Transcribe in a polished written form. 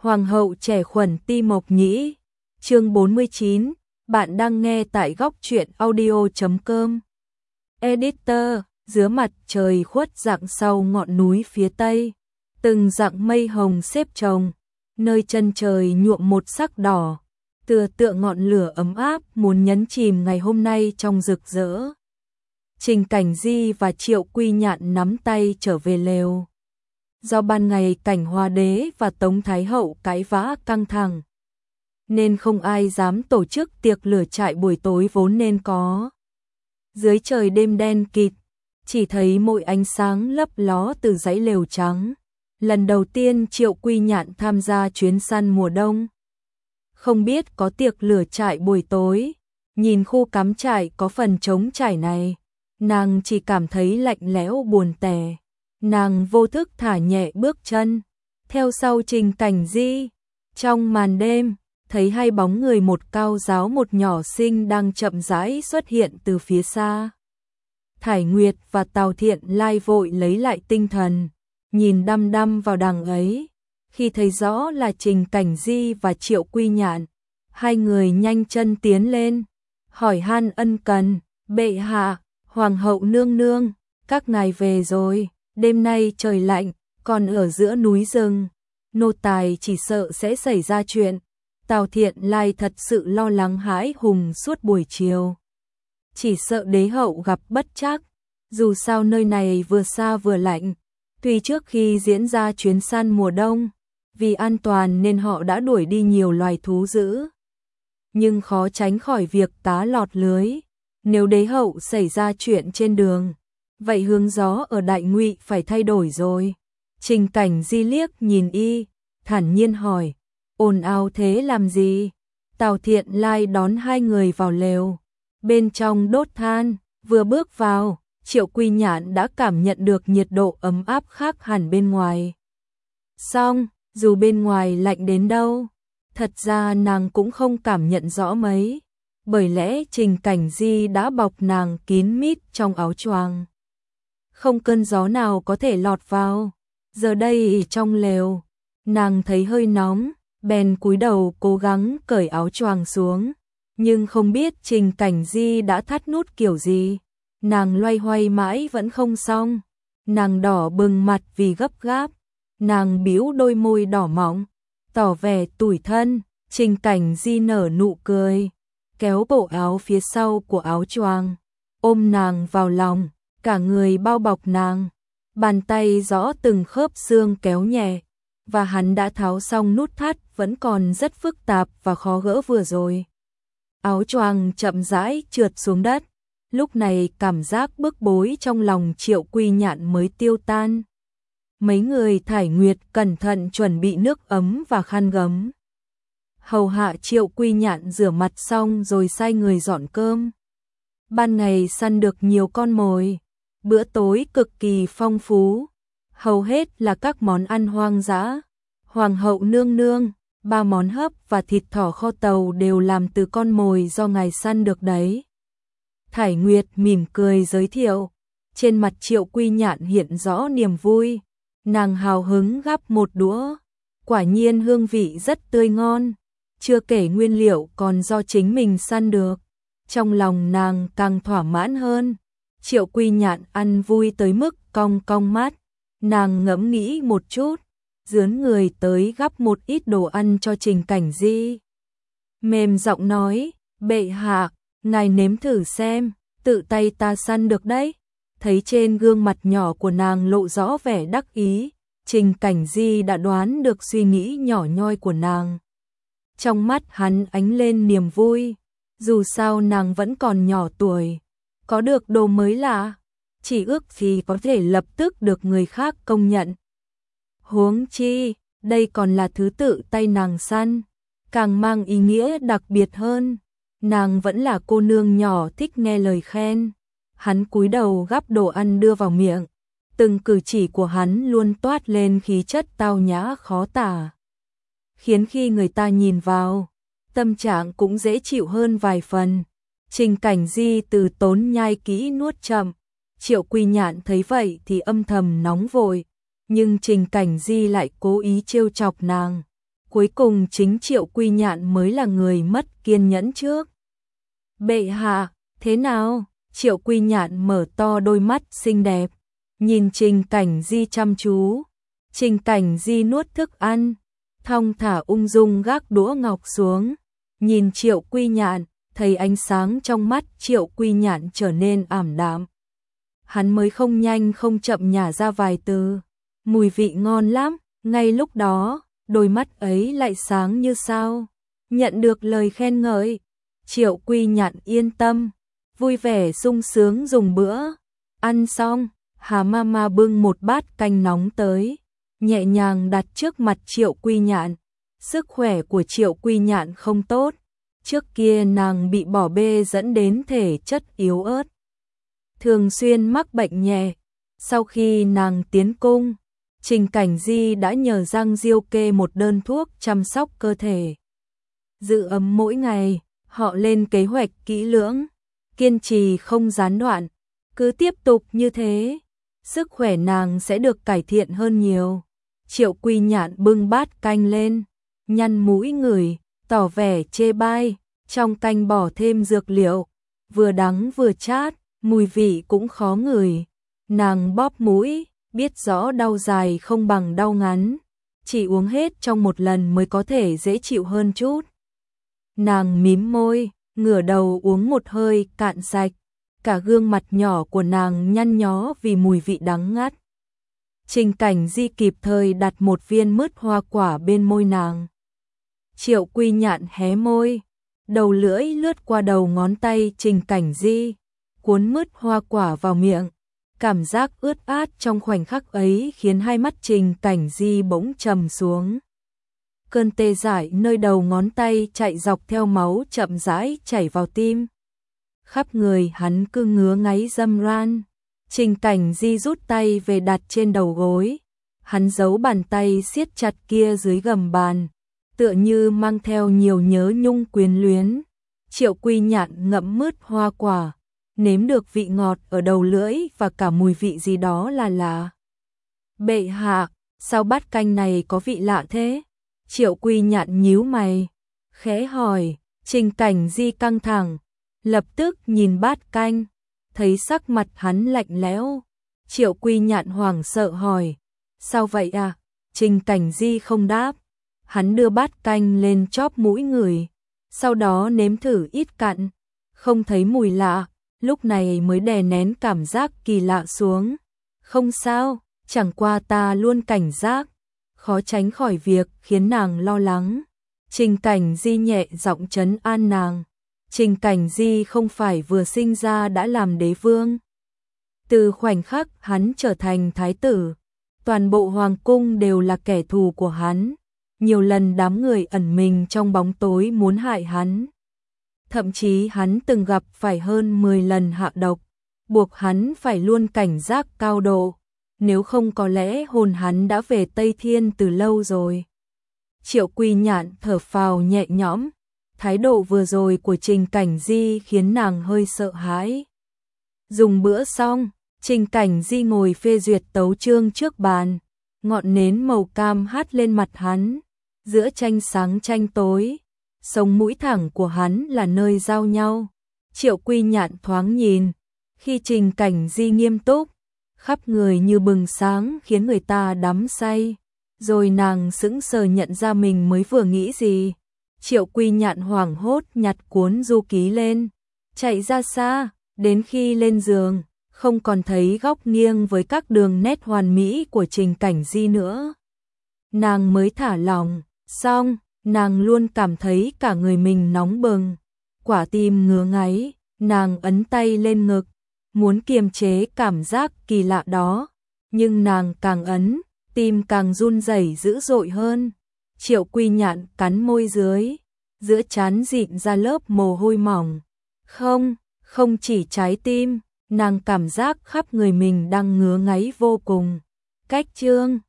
Hoàng hậu trẻ khuẩn Ti Mộc Nhĩ. Chương 49, bạn đang nghe tại góc truyện audio.com. Editor, dưới mặt trời khuất dạng sau ngọn núi phía tây, từng dạng mây hồng xếp chồng, nơi chân trời nhuộm một sắc đỏ, tựa ngọn lửa ấm áp muốn nhấn chìm ngày hôm nay trong rực rỡ. Trình Cảnh Di và Triệu Quy Nhạn nắm tay trở về lều. Do ban ngày Cảnh Hoa Đế và Tống Thái Hậu cãi vã căng thẳng, nên không ai dám tổ chức tiệc lửa trại buổi tối vốn nên có. Dưới trời đêm đen kịt, chỉ thấy mỗi ánh sáng lấp ló từ dãy lều trắng. Lần đầu tiên Triệu Quy Nhạn tham gia chuyến săn mùa đông. Không biết có tiệc lửa trại buổi tối, nhìn khu cắm trại có phần trống trải này, nàng chỉ cảm thấy lạnh lẽo buồn tẻ. Nàng vô thức thả nhẹ bước chân, theo sau Trình Cảnh Di. Trong màn đêm, thấy hai bóng người một cao giáo một nhỏ xinh đang chậm rãi xuất hiện từ phía xa. Thải Nguyệt và Tào Thiện Lai vội lấy lại tinh thần, nhìn đăm đăm vào đằng ấy. Khi thấy rõ là Trình Cảnh Di và Triệu Quy Nhạn, hai người nhanh chân tiến lên, hỏi han ân cần. Bệ hạ, Hoàng hậu nương nương, các ngài về rồi. Đêm nay trời lạnh, còn ở giữa núi rừng, nô tài chỉ sợ sẽ xảy ra chuyện. Tào Thiện Lai thật sự lo lắng hãi hùng suốt buổi chiều. Chỉ sợ đế hậu gặp bất trắc, dù sao nơi này vừa xa vừa lạnh. Tuy trước khi diễn ra chuyến săn mùa đông, vì an toàn nên họ đã đuổi đi nhiều loài thú dữ, nhưng khó tránh khỏi việc cá lọt lưới. Nếu đế hậu xảy ra chuyện trên đường, vậy hướng gió ở Đại Ngụy phải thay đổi rồi. Trình Cảnh Di liếc nhìn y, thản nhiên hỏi, ồn ào thế làm gì? Tào Thiện Lai đón hai người vào lều, bên trong đốt than. Vừa bước vào, Triệu Quy Nhạn đã cảm nhận được nhiệt độ ấm áp khác hẳn bên ngoài. Song, dù bên ngoài lạnh đến đâu, thật ra nàng cũng không cảm nhận rõ mấy, bởi lẽ Trình Cảnh Di đã bọc nàng kín mít trong áo choàng. Không cơn gió nào có thể lọt vào. Giờ đây trong lều, nàng thấy hơi nóng, bèn cúi đầu cố gắng cởi áo choàng xuống, nhưng không biết Trình Cảnh Di đã thắt nút kiểu gì. Nàng loay hoay mãi vẫn không xong. Nàng đỏ bừng mặt vì gấp gáp, nàng bĩu đôi môi đỏ mọng, tỏ vẻ tủi thân. Trình Cảnh Di nở nụ cười, kéo cổ áo phía sau của áo choàng, ôm nàng vào lòng, cả người bao bọc nàng, bàn tay gõ từng khớp xương kéo nhẹ, và hắn đã tháo xong nút thắt vẫn còn rất phức tạp và khó gỡ vừa rồi. Áo choàng chậm rãi trượt xuống đất, lúc này cảm giác bức bối trong lòng Triệu Quy Nhạn mới tiêu tan. Mấy người Thải Nguyệt cẩn thận chuẩn bị nước ấm và khăn gấm, hầu hạ Triệu Quy Nhạn rửa mặt xong rồi sai người dọn cơm. Ban ngày săn được nhiều con mồi, bữa tối cực kỳ phong phú, hầu hết là các món ăn hoang dã. Hoàng hậu nương nương, 3 món hấp và thịt thỏ kho tàu đều làm từ con mồi do ngài săn được đấy. Thải Nguyệt mỉm cười giới thiệu, trên mặt Triệu Quy Nhạn hiện rõ niềm vui. Nàng hào hứng gắp một đũa, quả nhiên hương vị rất tươi ngon, chưa kể nguyên liệu còn do chính mình săn được. Trong lòng nàng càng thỏa mãn hơn. Triệu Quy Nhạn ăn vui tới mức cong cong mắt, nàng ngẫm nghĩ một chút, dướn người tới gắp một ít đồ ăn cho Trình Cảnh Di. Mềm giọng nói, bệ hạ, ngài nếm thử xem, tự tay ta săn được đấy. Thấy trên gương mặt nhỏ của nàng lộ rõ vẻ đắc ý, Trình Cảnh Di đã đoán được suy nghĩ nhỏ nhoi của nàng. Trong mắt hắn ánh lên niềm vui, dù sao nàng vẫn còn nhỏ tuổi, có được đồ mới lạ, chỉ ước gì có thể lập tức được người khác công nhận. Huống chi, đây còn là thứ tự tay nàng săn, càng mang ý nghĩa đặc biệt hơn. Nàng vẫn là cô nương nhỏ thích nghe lời khen. Hắn cúi đầu gắp đồ ăn đưa vào miệng, từng cử chỉ của hắn luôn toát lên khí chất tao nhã khó tả, khiến khi người ta nhìn vào, tâm trạng cũng dễ chịu hơn vài phần. Trình Cảnh Di từ tốn nhai kỹ nuốt chậm, Triệu Quy Nhạn thấy vậy thì âm thầm nóng vội, nhưng Trình Cảnh Di lại cố ý trêu chọc nàng, Cuối cùng chính Triệu Quy Nhạn mới là người mất kiên nhẫn trước. Bệ hạ, thế nào? Triệu Quy Nhạn mở to đôi mắt xinh đẹp, nhìn Trình Cảnh Di chăm chú. Trình Cảnh Di nuốt thức ăn, thong thả ung dung gác đũa ngọc xuống, nhìn Triệu Quy Nhạn, thấy ánh sáng trong mắt Triệu Quy Nhạn trở nên ảm đạm. Hắn mới không nhanh không chậm nhả ra vài từ, mùi vị ngon lắm, ngay lúc đó, đôi mắt ấy lại sáng như sao, nhận được lời khen ngợi. Triệu Quy Nhạn yên tâm, vui vẻ sung sướng dùng bữa. Ăn xong, Hà Mama bưng một bát canh nóng tới, nhẹ nhàng đặt trước mặt Triệu Quy Nhạn. Sức khỏe của Triệu Quy Nhạn không tốt, trước kia nàng bị bỏ bê dẫn đến thể chất yếu ớt, thường xuyên mắc bệnh nhẹ. Sau khi nàng tiến cung, Trình Cảnh Di đã nhờ Giang Diêu kê một đơn thuốc chăm sóc cơ thể, giữ ấm mỗi ngày. Họ lên kế hoạch kỹ lưỡng, kiên trì không gián đoạn, cứ tiếp tục như thế, sức khỏe nàng sẽ được cải thiện hơn nhiều. Triệu Quy Nhạn bưng bát canh lên, nhăn mũi ngửi, tỏ vẻ chê bai, trong canh bỏ thêm dược liệu, vừa đắng vừa chát, mùi vị cũng khó ngửi. Nàng bóp mũi, biết rõ đau dài không bằng đau ngắn, chỉ uống hết trong một lần mới có thể dễ chịu hơn chút. Nàng mím môi, ngửa đầu uống một hơi cạn sạch, cả gương mặt nhỏ của nàng nhăn nhó vì mùi vị đắng ngắt. Trình Cảnh Di kịp thời đặt một viên mứt hoa quả bên môi nàng. Triệu Quy Nhạn hé môi, đầu lưỡi lướt qua đầu ngón tay Trình Cảnh Di, cuốn mứt hoa quả vào miệng. Cảm giác ướt át trong khoảnh khắc ấy khiến hai mắt Trình Cảnh Di bỗng trầm xuống. Cơn tê dại nơi đầu ngón tay chạy dọc theo máu chậm rãi chảy vào tim. Khắp người hắn cứ ngứa ngáy râm ran. Trình Cảnh Di rút tay về đặt trên đầu gối. Hắn giấu bàn tay siết chặt kia dưới gầm bàn, tựa như mang theo nhiều nhớ nhung quyến luyến. Triệu Quy Nhạn ngậm mứt hoa quả, nếm được vị ngọt ở đầu lưỡi và cả mùi vị gì đó là lạ. Bệ hạ, sao bát canh này có vị lạ thế? Triệu Quy Nhạn nhíu mày, khẽ hỏi. Trình Cảnh Di căng thẳng, lập tức nhìn bát canh, thấy sắc mặt hắn lạnh lẽo. Triệu Quy Nhạn hoảng sợ hỏi, sao vậy à? Trình Cảnh Di không đáp, hắn đưa bát canh lên chóp mũi ngửi, sau đó nếm thử ít cặn, không thấy mùi lạ, lúc này mới đè nén cảm giác kỳ lạ xuống. Không sao, chẳng qua ta luôn cảnh giác, khó tránh khỏi việc khiến nàng lo lắng. Trình Cảnh Di nhẹ giọng trấn an nàng. Trình Cảnh Di không phải vừa sinh ra đã làm đế vương. Từ khoảnh khắc hắn trở thành thái tử, toàn bộ hoàng cung đều là kẻ thù của hắn. Nhiều lần đám người ẩn mình trong bóng tối muốn hại hắn. Thậm chí hắn từng gặp phải hơn 10 lần hạ độc, buộc hắn phải luôn cảnh giác cao độ. Nếu không có lẽ hồn hắn đã về Tây Thiên từ lâu rồi. Triệu Quy Nhạn thở phào nhẹ nhõm, thái độ vừa rồi của Trình Cảnh Di khiến nàng hơi sợ hãi. Dùng bữa xong, Trình Cảnh Di ngồi phê duyệt tấu chương trước bàn, ngọn nến màu cam hắt lên mặt hắn, giữa tranh sáng tranh tối, sống mũi thẳng của hắn là nơi giao nhau. Triệu Quy Nhạn thoáng nhìn, khi Trình Cảnh Di nghiêm túc, khắp người như bừng sáng khiến người ta đắm say. Rồi nàng sững sờ nhận ra mình mới vừa nghĩ gì. Triệu Quy Nhạn hoảng hốt nhặt cuốn du ký lên, chạy ra xa, đến khi lên giường, không còn thấy góc nghiêng với các đường nét hoàn mỹ của Trình Cảnh Di nữa. Nàng mới thả lỏng, xong, nàng luôn cảm thấy cả người mình nóng bừng, quả tim ngứa ngáy, nàng ấn tay lên ngực, muốn kiềm chế cảm giác kỳ lạ đó, nhưng nàng càng ấn, tim càng run rẩy dữ dội hơn. Triệu Quy Nhạn cắn môi dưới, giữa trán dịn ra lớp mồ hôi mỏng. Không chỉ trái tim, nàng cảm giác khắp người mình đang ngứa ngáy vô cùng. Cách chương